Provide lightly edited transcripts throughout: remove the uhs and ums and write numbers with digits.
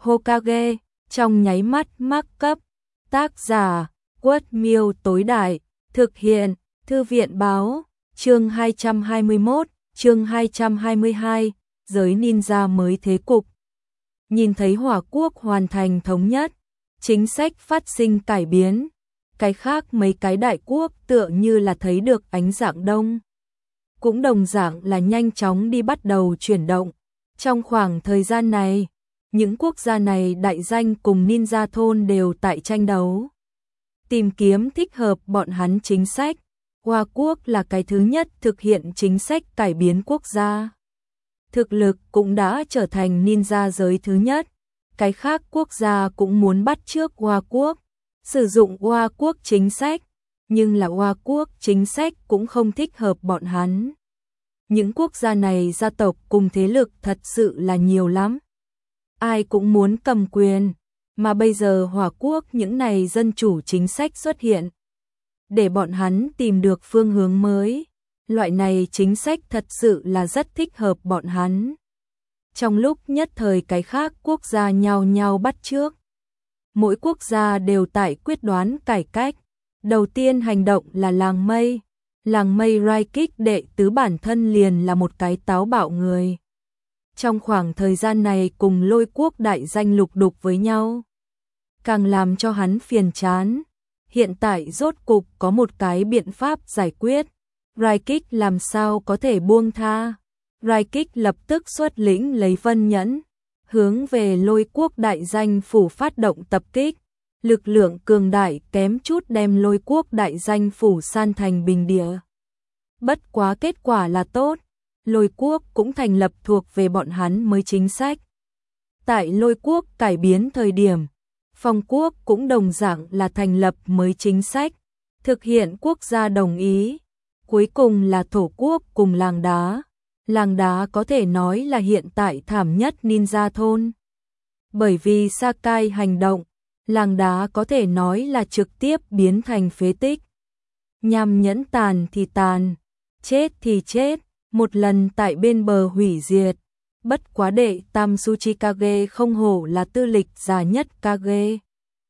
Hokage, trong nháy mắt mắc cấp. Tác giả, Quất Miêu tối đại, thực hiện, Thư viện báo, chương 221, chương 222, giới ninja mới thế cục. Nhìn thấy Hỏa Quốc hoàn thành thống nhất, chính sách phát sinh cải biến, cái khác mấy cái đại quốc tựa như là thấy được ánh dạng đông. Cũng đồng dạng là nhanh chóng đi bắt đầu chuyển động. Trong khoảng thời gian này, những quốc gia này đại danh cùng ninja thôn đều tại tranh đấu. Tìm kiếm thích hợp bọn hắn chính sách. Hoa Quốc là cái thứ nhất thực hiện chính sách cải biến quốc gia. Thực lực cũng đã trở thành ninja giới thứ nhất. Cái khác quốc gia cũng muốn bắt chước Hoa Quốc, sử dụng Hoa Quốc chính sách, nhưng là Hoa Quốc chính sách cũng không thích hợp bọn hắn. Những quốc gia này gia tộc cùng thế lực thật sự là nhiều lắm. Ai cũng muốn cầm quyền, mà bây giờ Hỏa Quốc những này dân chủ chính sách xuất hiện. Để bọn hắn tìm được phương hướng mới, loại này chính sách thật sự là rất thích hợp bọn hắn. Trong lúc nhất thời cái khác quốc gia nhau nhau bắt chước. Mỗi quốc gia đều tại quyết đoán cải cách. Đầu tiên hành động là làng mây. Làng mây Raikik đệ tứ bản thân liền là một cái táo bạo người. Trong khoảng thời gian này cùng Lôi Quốc đại danh lục đục với nhau, càng làm cho hắn phiền chán. Hiện tại rốt cục có một cái biện pháp giải quyết. Raikik làm sao có thể buông tha. Raikik lập tức xuất lĩnh lấy Vân Nhẫn, hướng về Lôi Quốc đại danh phủ phát động tập kích. Lực lượng cường đại kém chút đem Lôi Quốc đại danh phủ san thành bình địa. Bất quá kết quả là tốt, Lôi Quốc cũng thành lập thuộc về bọn hắn mới chính sách. Tại Lôi Quốc cải biến thời điểm, Phong Quốc cũng đồng dạng là thành lập mới chính sách, thực hiện quốc gia đồng ý. Cuối cùng là Thổ Quốc cùng Làng Đá. Làng Đá có thể nói là hiện tại thảm nhất ninja thôn. Bởi vì Sakai hành động, Làng Đá có thể nói là trực tiếp biến thành phế tích. Nham Nhẫn tàn thì tàn, chết thì chết, một lần tại bên bờ hủy diệt. Bất quá đệ tam Tsuchikage không hổ là tư lịch già nhất Kage.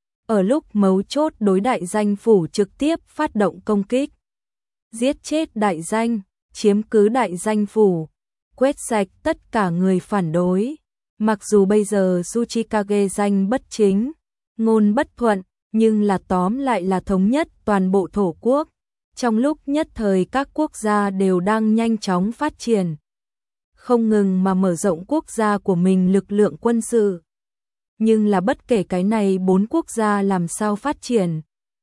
Ở lúc mấu chốt đối đại danh phủ trực tiếp phát động công kích. Giết chết đại danh, chiếm cứ đại danh phủ, quét sạch tất cả người phản đối. Mặc dù bây giờ Tsuchikage danh bất chính, ngôn bất thuận, nhưng là tóm lại là thống nhất toàn bộ Thổ Quốc. Trong lúc nhất thời các quốc gia đều đang nhanh chóng phát triển, không ngừng mà mở rộng quốc gia của mình lực lượng quân sự. Nhưng là bất kể cái này bốn quốc gia làm sao phát triển,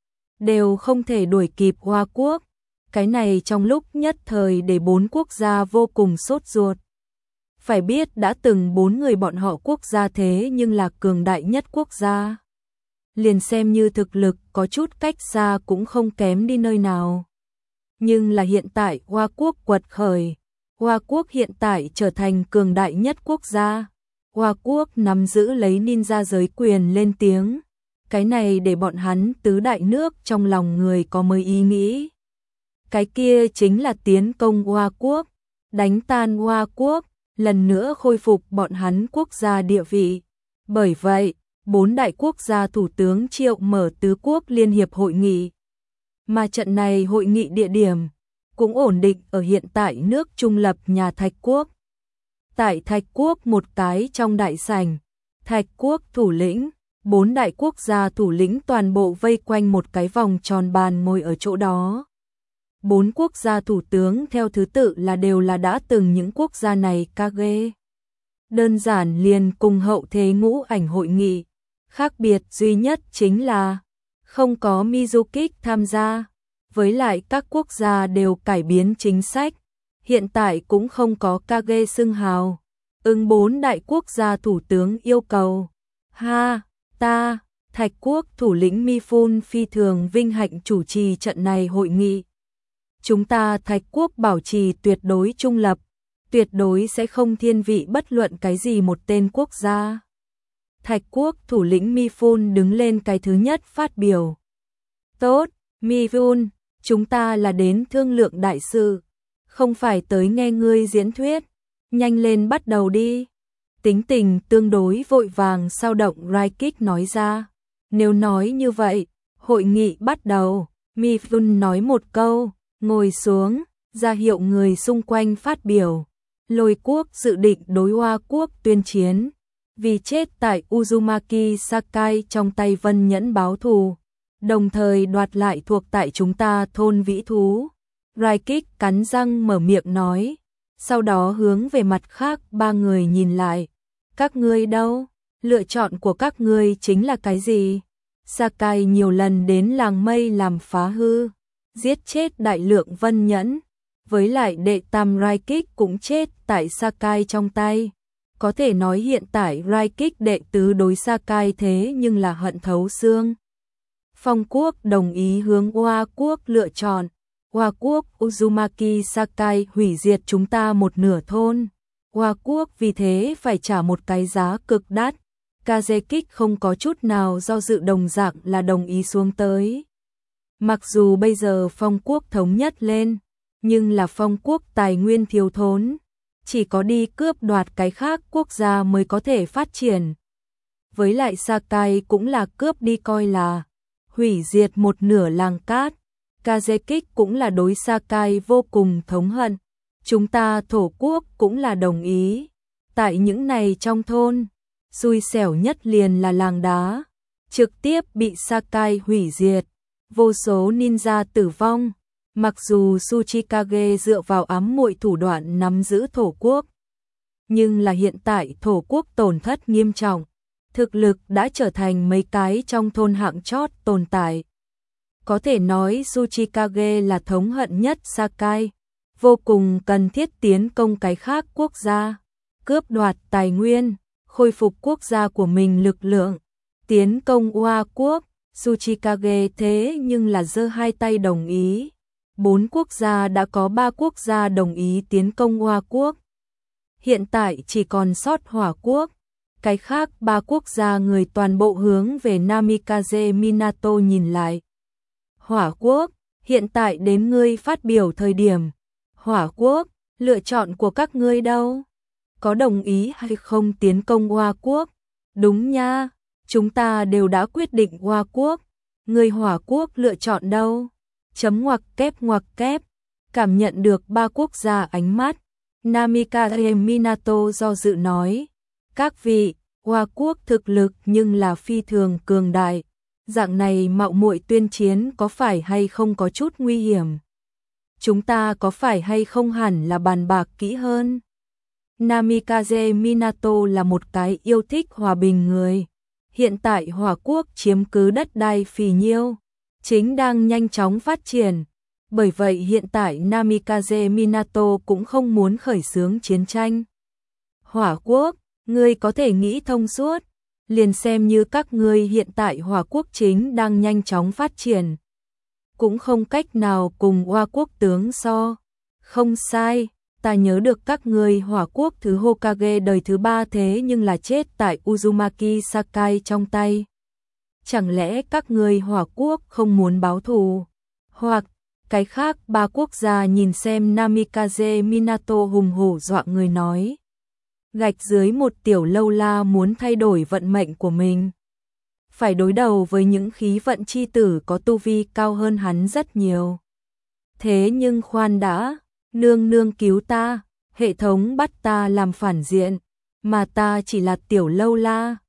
đều không thể đuổi kịp Hoa Quốc. Cái này trong lúc nhất thời để bốn quốc gia vô cùng sốt ruột. Phải biết đã từng bốn người bọn họ quốc gia thế nhưng là cường đại nhất quốc gia. Liền xem như thực lực có chút cách xa cũng không kém đi nơi nào. Nhưng là hiện tại Hoa Quốc quật khởi. Hoa Quốc hiện tại trở thành cường đại nhất quốc gia. Hoa Quốc nắm giữ lấy ninja giới quyền lên tiếng. Cái này để bọn hắn tứ đại nước trong lòng người có mới ý nghĩ. Cái kia chính là tiến công Hoa Quốc, đánh tan Hoa Quốc, lần nữa khôi phục bọn hắn quốc gia địa vị. Bởi vậy, bốn đại quốc gia thủ tướng triệu mở tứ quốc liên hiệp hội nghị. Mà trận này hội nghị địa điểm cũng ổn định ở hiện tại nước trung lập nhà Thạch Quốc. Tại Thạch Quốc một cái trong đại sảnh, Thạch Quốc thủ lĩnh, bốn đại quốc gia thủ lĩnh toàn bộ vây quanh một cái vòng tròn bàn ngồi ở chỗ đó. Bốn quốc gia thủ tướng theo thứ tự là đều là đã từng những quốc gia này Kage. Đơn giản liền cùng hậu thế ngũ ảnh hội nghị. Khác biệt duy nhất chính là không có Mizukik tham gia. Với lại các quốc gia đều cải biến chính sách. Hiện tại cũng không có Kage xưng hào. Bốn đại quốc gia thủ tướng yêu cầu. Thạch Quốc thủ lĩnh Mifun phi thường vinh hạnh chủ trì trận này hội nghị. Chúng ta Thạch Quốc bảo trì tuyệt đối trung lập, tuyệt đối sẽ không thiên vị bất luận cái gì một tên quốc gia. Thạch Quốc thủ lĩnh Mifun đứng lên cái thứ nhất phát biểu. Tốt, Mifun, chúng ta là đến thương lượng đại sự, không phải tới nghe ngươi diễn thuyết, nhanh lên bắt đầu đi. tính tình tương đối vội vàng sao động Raikik nói ra. Nếu nói như vậy, hội nghị bắt đầu. Mifun nói một câu, ngồi xuống, ra hiệu người xung quanh phát biểu. Lôi quốc dự định đối Hoa quốc tuyên chiến, vì chết tại Uzumaki Sakai trong tay Vân Nhẫn báo thù, đồng thời đoạt lại thuộc tại chúng ta thôn vĩ thú. Raikik cắn răng mở miệng nói, sau đó hướng về mặt khác ba người nhìn lại. Các ngươi đâu? Lựa chọn của các ngươi chính là cái gì? Sakai nhiều lần đến làng mây làm phá hư, giết chết đại lượng Vân Nhẫn, với lại đệ tam Raikik cũng chết tại Sakai trong tay. Có thể nói hiện tại Raikik đệ tứ đối Sakai thế nhưng là hận thấu xương. Phong quốc đồng ý hướng Hoa quốc lựa chọn. Hoa quốc Uzumaki Sakai hủy diệt chúng ta một nửa thôn. Hoa quốc vì thế phải trả một cái giá cực đắt. Kazekik không có chút nào do dự đồng dạng là đồng ý xuống tới. Mặc dù bây giờ phong quốc thống nhất lên, nhưng là phong quốc tài nguyên thiếu thốn, chỉ có đi cướp đoạt cái khác quốc gia mới có thể phát triển. Với lại Sakai cũng là cướp đi coi là hủy diệt một nửa làng cát. Kazekik cũng là đối Sakai vô cùng thống hận. Chúng ta thổ quốc cũng là đồng ý. Tại những này trong thôn, xui xẻo nhất liền là làng đá, trực tiếp bị Sakai hủy diệt, vô số ninja tử vong. Mặc dù Tsuchikage dựa vào ám muội thủ đoạn nắm giữ thổ quốc, nhưng là hiện tại thổ quốc tổn thất nghiêm trọng, thực lực đã trở thành mấy cái trong thôn hạng chót tồn tại. Có thể nói Tsuchikage là thống hận nhất Sakai, vô cùng cần thiết tiến công cái khác quốc gia, cướp đoạt tài nguyên, khôi phục quốc gia của mình lực lượng, tiến công Hoa quốc. Tsuchikage thế nhưng là giơ hai tay đồng ý. 4 quốc gia đã có 3 quốc gia đồng ý tiến công Hoa quốc. Hiện tại chỉ còn sót Hỏa quốc. Cái khác 3 quốc gia người toàn bộ hướng về Namikaze Minato nhìn lại. Hỏa quốc, hiện tại đến ngươi phát biểu thời điểm. Hỏa quốc, lựa chọn của các ngươi đâu? Có đồng ý hay không tiến công Hoa quốc? Đúng nha, chúng ta đều đã quyết định Hoa quốc. Người Hỏa quốc lựa chọn đâu? Chấm ngoặc kép. Cảm nhận được 3 quốc gia ánh mắt, Namikaze Minato do dự nói, các vị, Hoa quốc thực lực nhưng là phi thường cường đại, dạng này mạo muội tuyên chiến có phải hay không có chút nguy hiểm? Chúng ta có phải hay không hẳn là bàn bạc kỹ hơn? Namikaze Minato là một cái yêu thích hòa bình người. Hiện tại Hỏa quốc chiếm cứ đất đai phì nhiêu, chính đang nhanh chóng phát triển. Bởi vậy hiện tại Namikaze Minato cũng không muốn khởi xướng chiến tranh. Hỏa quốc, ngươi có thể nghĩ thông suốt, liền xem như các ngươi hiện tại Hỏa quốc chính đang nhanh chóng phát triển, cũng không cách nào cùng Hoa quốc tướng so. Không sai, ta nhớ được các ngươi Hỏa quốc thứ Hokage đời thứ 3 thế nhưng là chết tại Uzumaki Sakai trong tay. Chẳng lẽ các ngươi Hỏa quốc không muốn báo thù? Hoặc cái khác 3 quốc gia nhìn xem Namikaze Minato hùng hổ dọa người nói. Gạch dưới một tiểu lâu la muốn thay đổi vận mệnh của mình. Phải đối đầu với những khí vận chi tử có tu vi cao hơn hắn rất nhiều. Thế nhưng khoan đã, nương nương cứu ta, hệ thống bắt ta làm phản diện, mà ta chỉ là tiểu lâu la.